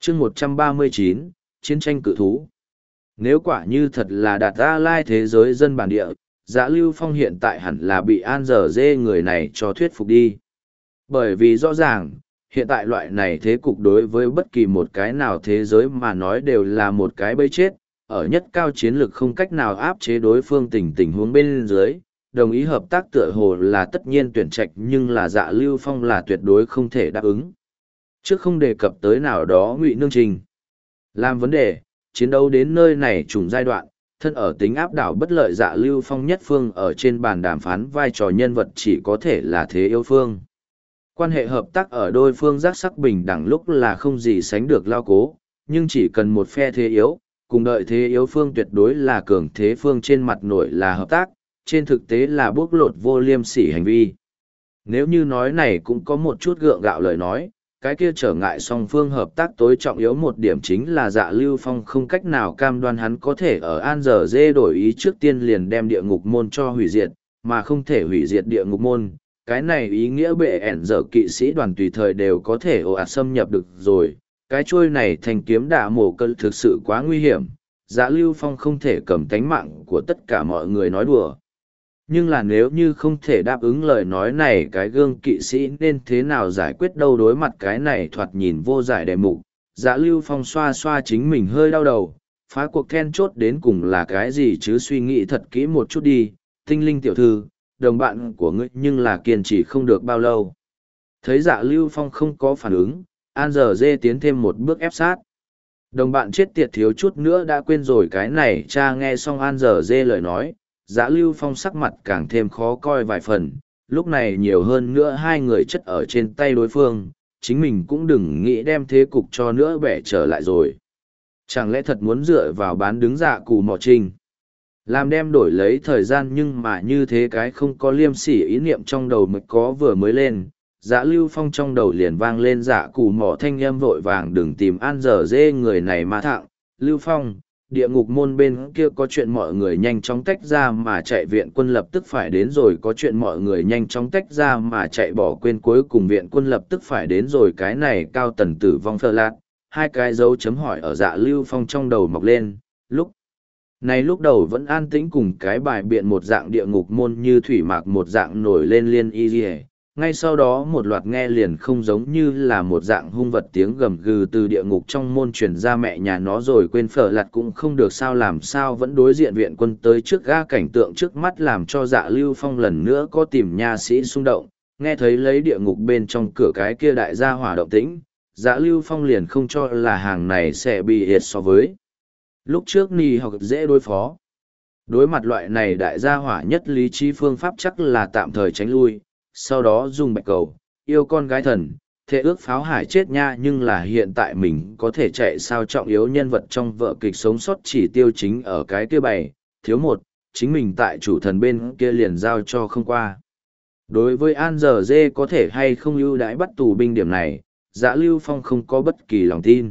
chương 139, chiến tranh cự thú. Nếu quả như thật là đạt ra lai thế giới dân bản địa, Dạ Lưu Phong hiện tại hẳn là bị An Giờ Dê người này cho thuyết phục đi. Bởi vì rõ ràng, hiện tại loại này thế cục đối với bất kỳ một cái nào thế giới mà nói đều là một cái bẫy chết, ở nhất cao chiến lược không cách nào áp chế đối phương tình huống bên dưới, đồng ý hợp tác tựa hồ là tất nhiên tuyển trạch nhưng là Dạ Lưu Phong là tuyệt đối không thể đáp ứng. Trước không đề cập tới nào đó Ngụy Nương Trình. Làm vấn đề, chiến đấu đến nơi này trùng giai đoạn, thân ở tính áp đảo bất lợi Dạ Lưu Phong nhất phương ở trên bàn đàm phán vai trò nhân vật chỉ có thể là thế yếu phương. Quan hệ hợp tác ở đôi phương giác sắc bình đẳng lúc là không gì sánh được lao cố, nhưng chỉ cần một phe thế yếu, cùng đợi thế yếu phương tuyệt đối là cường thế phương trên mặt nổi là hợp tác, trên thực tế là bóc lột vô liêm sỉ hành vi. Nếu như nói này cũng có một chút gượng gạo lời nói, cái kia trở ngại song phương hợp tác tối trọng yếu một điểm chính là Dạ Lưu Phong không cách nào cam đoan hắn có thể ở An Giờ Dê đổi ý trước tiên liền đem địa ngục môn cho hủy diệt, mà không thể hủy diệt địa ngục môn. Cái này ý nghĩa bệ ẻn dở kỵ sĩ đoàn tùy thời đều có thể ồ ạt xâm nhập được rồi. Cái trôi này thành kiếm đả mổ cân thực sự quá nguy hiểm. Dạ Lưu Phong không thể cầm tánh mạng của tất cả mọi người nói đùa. Nhưng là nếu như không thể đáp ứng lời nói này cái gương kỵ sĩ nên thế nào giải quyết đâu đối mặt cái này thoạt nhìn vô giải đề mục. Dạ Lưu Phong xoa xoa chính mình hơi đau đầu, phá cuộc then chốt đến cùng là cái gì chứ suy nghĩ thật kỹ một chút đi, Tinh Linh tiểu thư, đồng bạn của ngươi nhưng là kiên trì không được bao lâu. Thấy Dạ Lưu Phong không có phản ứng, An Giờ Dê tiến thêm một bước ép sát. Đồng bạn chết tiệt thiếu chút nữa đã quên rồi cái này cha nghe xong An Giờ Dê lời nói. Dạ Lưu Phong sắc mặt càng thêm khó coi vài phần, lúc này nhiều hơn nữa hai người chất ở trên tay đối phương, chính mình cũng đừng nghĩ đem thế cục cho nữa bẻ trở lại rồi. Chẳng lẽ thật muốn dựa vào bán đứng Dạ Cù Mò Trinh? Làm đem đổi lấy thời gian nhưng mà như thế cái không có liêm sỉ ý niệm trong đầu mới có vừa mới lên. Dạ Lưu Phong trong đầu liền vang lên Dạ Cù Mò thanh âm vội vàng đừng tìm An Giờ Dê người này mà thẳng. Lưu Phong, địa ngục môn bên kia có chuyện mọi người nhanh chóng tách ra mà chạy viện quân lập tức phải đến rồi có chuyện mọi người nhanh chóng tách ra mà chạy bỏ quên cuối cùng viện quân lập tức phải đến rồi cái này cao tần tử vong phơ lạc, hai cái dấu chấm hỏi ở Dạ Lưu Phong trong đầu mọc lên, lúc này lúc đầu vẫn an tĩnh cùng cái bài biện một dạng địa ngục môn như thủy mạc một dạng nổi lên liên y dì ngay sau đó một loạt nghe liền không giống như là một dạng hung vật tiếng gầm gừ từ địa ngục trong môn truyền ra mẹ nhà nó rồi quên phở lặt cũng không được sao làm sao vẫn đối diện viện quân tới trước ga cảnh tượng trước mắt làm cho Dạ Lưu Phong lần nữa có tìm nha sĩ xung động, nghe thấy lấy địa ngục bên trong cửa cái kia đại gia hỏa động tĩnh, Dạ Lưu Phong liền không cho là hàng này sẽ bị hiệt so với lúc trước ni học dễ đối phó. Đối mặt loại này đại gia hỏa nhất lý trí phương pháp chắc là tạm thời tránh lui, sau đó dùng bạch cầu, yêu con gái thần, thế ước pháo hải chết nha nhưng là hiện tại mình có thể chạy sao trọng yếu nhân vật trong vở kịch sống sót chỉ tiêu chính ở cái kia bày, thiếu một, chính mình tại chủ thần bên kia liền giao cho không qua. Đối với An Giờ Dê có thể hay không ưu đãi bắt tù binh điểm này, Dạ Lưu Phong không có bất kỳ lòng tin.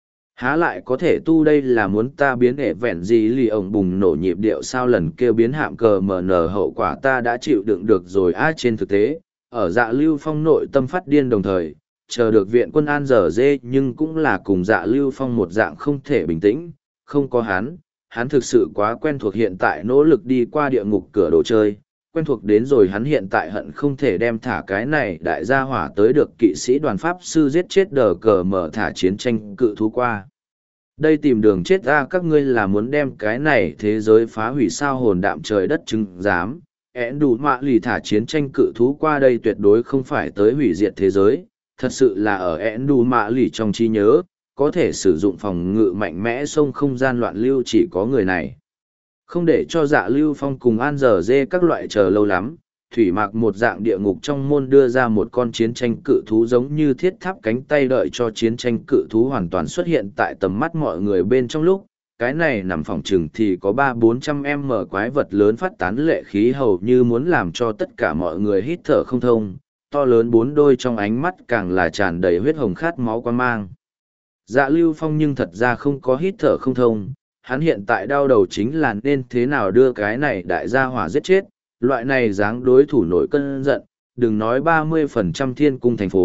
Há lại có thể tu đây là muốn ta biến ẻ vẹn gì lì ổng bùng nổ nhịp điệu sao lần kêu biến hạm cờ mờ nở hậu quả ta đã chịu đựng được rồi trên thực tế, ở Dạ Lưu Phong nội tâm phát điên đồng thời, chờ được viện quân An Giờ Dê nhưng cũng là cùng Dạ Lưu Phong một dạng không thể bình tĩnh, không có hắn thực sự quá quen thuộc hiện tại nỗ lực đi qua địa ngục cửa đồ chơi, quen thuộc đến rồi hắn hiện tại hận không thể đem thả cái này đại gia hỏa tới được kỵ sĩ đoàn pháp sư giết chết đờ cờ mở thả chiến tranh cự thú qua. Đây tìm đường chết ra các ngươi là muốn đem cái này thế giới phá hủy sao hồn đạm trời đất chứng giám. Én đủ mạ lì thả chiến tranh cự thú qua đây tuyệt đối không phải tới hủy diệt thế giới, thật sự là ở én đủ mạ lì trong trí nhớ, có thể sử dụng phòng ngự mạnh mẽ xông không gian loạn lưu chỉ có người này. Không để cho Dạ Lưu Phong cùng An Giờ Dê các loại chờ lâu lắm, thủy mạc một dạng địa ngục trong môn đưa ra một con chiến tranh cự thú giống như thiết tháp cánh tay đợi cho chiến tranh cự thú hoàn toàn xuất hiện tại tầm mắt mọi người bên trong lúc. Cái này nằm phòng chừng thì có 300-400m quái vật lớn phát tán lệ khí hầu như muốn làm cho tất cả mọi người hít thở không thông, to lớn bốn đôi trong ánh mắt càng là tràn đầy huyết hồng khát máu quan mang. Dạ Lưu Phong nhưng thật ra không có hít thở không thông, hắn hiện tại đau đầu chính là nên thế nào đưa cái này đại gia hỏa giết chết, loại này dáng đối thủ nổi cơn giận, đừng nói 30% thiên cung thành phố,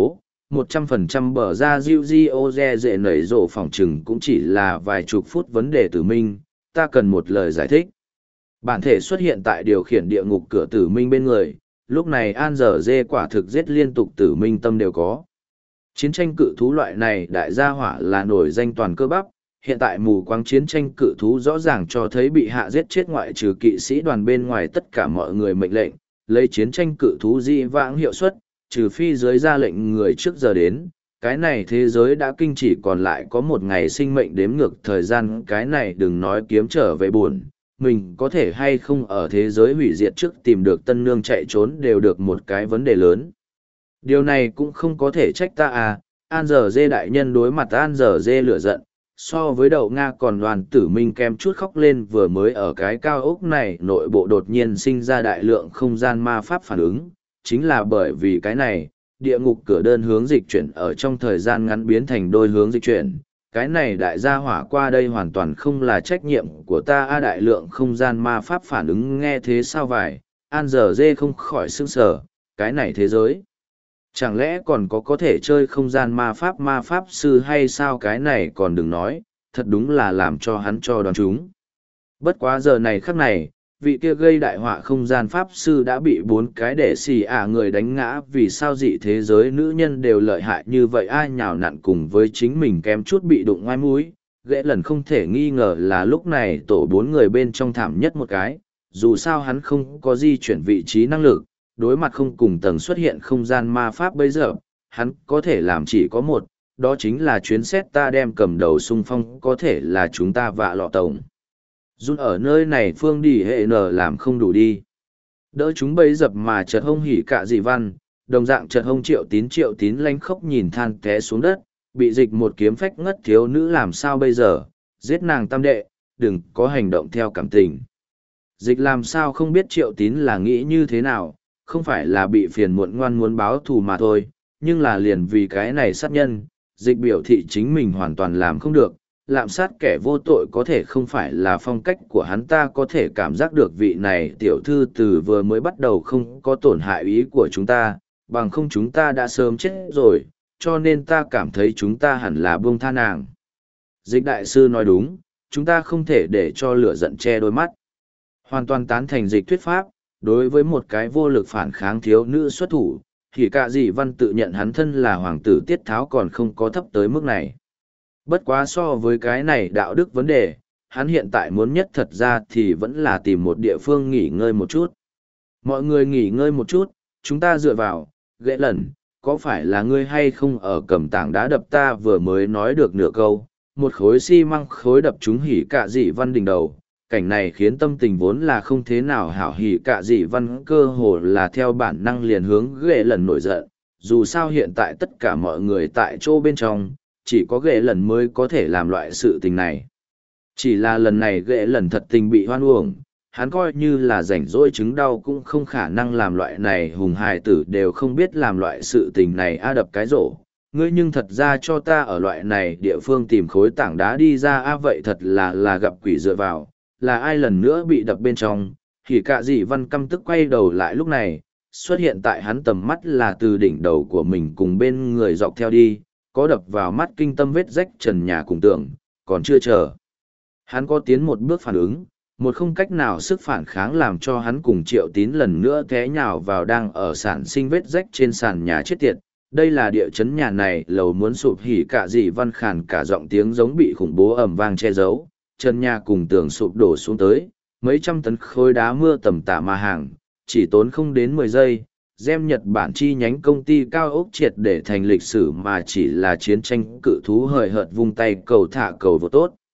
100% bờ ra diêu di ô dè dễ nảy rộ phỏng chừng cũng chỉ là vài chục phút vấn đề tử minh, ta cần một lời giải thích. Bản thể xuất hiện tại điều khiển địa ngục cửa tử minh bên người, lúc này An Giờ Dê quả thực giết liên tục tử minh tâm đều có. Chiến tranh cự thú loại này đại gia hỏa là nổi danh toàn cơ bắp, hiện tại mù quáng chiến tranh cự thú rõ ràng cho thấy bị hạ giết chết ngoại trừ kỵ sĩ đoàn bên ngoài tất cả mọi người mệnh lệnh, lấy chiến tranh cự thú di vãng hiệu suất, trừ phi dưới ra lệnh người trước giờ đến, cái này thế giới đã kinh chỉ còn lại có một ngày sinh mệnh đếm ngược thời gian, cái này đừng nói kiếm trở về buồn, mình có thể hay không ở thế giới hủy diệt trước tìm được tân nương chạy trốn đều được một cái vấn đề lớn. Điều này cũng không có thể trách ta à, An Giờ Dê đại nhân đối mặt An Giờ Dê lửa giận, so với đậu Nga còn đoàn tử minh kem chút khóc lên vừa mới ở cái cao ốc này nội bộ đột nhiên sinh ra đại lượng không gian ma pháp phản ứng, chính là bởi vì cái này, địa ngục cửa đơn hướng dịch chuyển ở trong thời gian ngắn biến thành đôi hướng dịch chuyển. Cái này đại gia hỏa qua đây hoàn toàn không là trách nhiệm của ta a đại lượng không gian ma pháp phản ứng nghe thế sao vải, An Giờ Dê không khỏi sững sờ, cái này thế giới. Chẳng lẽ còn có thể chơi không gian ma pháp sư hay sao cái này còn đừng nói, thật đúng là làm cho hắn cho đoán chúng. Bất quá giờ này khắc này, vị kia gây đại họa không gian pháp sư đã bị 4 cái đệ xì người đánh ngã vì sao dị thế giới nữ nhân đều lợi hại như vậy ai nhào nặn cùng với chính mình kém chút bị đụng ngoai mũi. Ghệ lần không thể nghi ngờ là lúc này tổ 4 người bên trong thảm nhất một cái, dù sao hắn không có di chuyển vị trí năng lực, đối mặt không cùng tầng xuất hiện không gian ma pháp bây giờ, hắn có thể làm chỉ có một, đó chính là chuyến xét ta đem cầm đầu xung phong có thể là chúng ta vạ lọ tổng. Run ở nơi này phương đi hệ nở làm không đủ đi. Đỡ chúng bấy dập mà chợt hông hỉ cả dị văn, đồng dạng chợt hông triệu tín lanh khóc nhìn than té xuống đất, bị dịch một kiếm phách ngất thiếu nữ làm sao bây giờ, giết nàng tam đệ, đừng có hành động theo cảm tình. Dịch làm sao không biết triệu tín là nghĩ như thế nào, không phải là bị phiền muộn ngoan muốn báo thù mà thôi, nhưng là liền vì cái này sát nhân, dịch biểu thị chính mình hoàn toàn làm không được, lạm sát kẻ vô tội có thể không phải là phong cách của hắn ta có thể cảm giác được vị này tiểu thư từ vừa mới bắt đầu không có tổn hại ý của chúng ta, bằng không chúng ta đã sớm chết rồi, cho nên ta cảm thấy chúng ta hẳn là buông tha nàng. Dịch đại sư nói đúng, chúng ta không thể để cho lửa giận che đôi mắt. Hoàn toàn tán thành dịch thuyết pháp, đối với một cái vô lực phản kháng thiếu nữ xuất thủ, thì cả dị văn tự nhận hắn thân là hoàng tử tiết tháo còn không có thấp tới mức này. Bất quá so với cái này đạo đức vấn đề, hắn hiện tại muốn nhất thật ra thì vẫn là tìm một địa phương nghỉ ngơi một chút. Mọi người nghỉ ngơi một chút, chúng ta dựa vào, ghệ lần, có phải là ngươi hay không ở cầm tảng đá đập ta vừa mới nói được nửa câu, một khối xi măng khối đập chúng hỉ cả dị văn đỉnh đầu. Cảnh này khiến tâm tình vốn là không thế nào hảo hỉ cả dị văn cơ hồ là theo bản năng liền hướng ghệ lần nổi giận, dù sao hiện tại tất cả mọi người tại chỗ bên trong, chỉ có ghệ lần mới có thể làm loại sự tình này. Chỉ là lần này ghệ lần thật tình bị hoan uổng, hắn coi như là rảnh rỗi chứng đau cũng không khả năng làm loại này hùng hài tử đều không biết làm loại sự tình này a đập cái rổ. Ngươi nhưng thật ra cho ta ở loại này địa phương tìm khối tảng đá đi ra a vậy thật là gặp quỷ dựa vào, là ai lần nữa bị đập bên trong, thì cả dị văn căm tức quay đầu lại lúc này, xuất hiện tại hắn tầm mắt là từ đỉnh đầu của mình cùng bên người dọc theo đi, có đập vào mắt kinh tâm vết rách trần nhà cùng tường, còn chưa chờ. Hắn có tiến một bước phản ứng, một không cách nào sức phản kháng làm cho hắn cùng triệu tín lần nữa té nhào vào đang ở sản sinh vết rách trên sàn nhà chết tiệt. Đây là địa chấn nhà này lầu muốn sụp hỉ cả dị văn khàn cả giọng tiếng giống bị khủng bố ầm vang che giấu, trần nhà cùng tường sụp đổ xuống tới, mấy trăm tấn khối đá mưa tầm tả mà hàng, chỉ tốn không đến 10 giây. Gem Nhật Bản chi nhánh công ty cao ốc triệt để thành lịch sử mà chỉ là chiến tranh cự thú hời hợt vung tay cầu thả cầu vô tốt.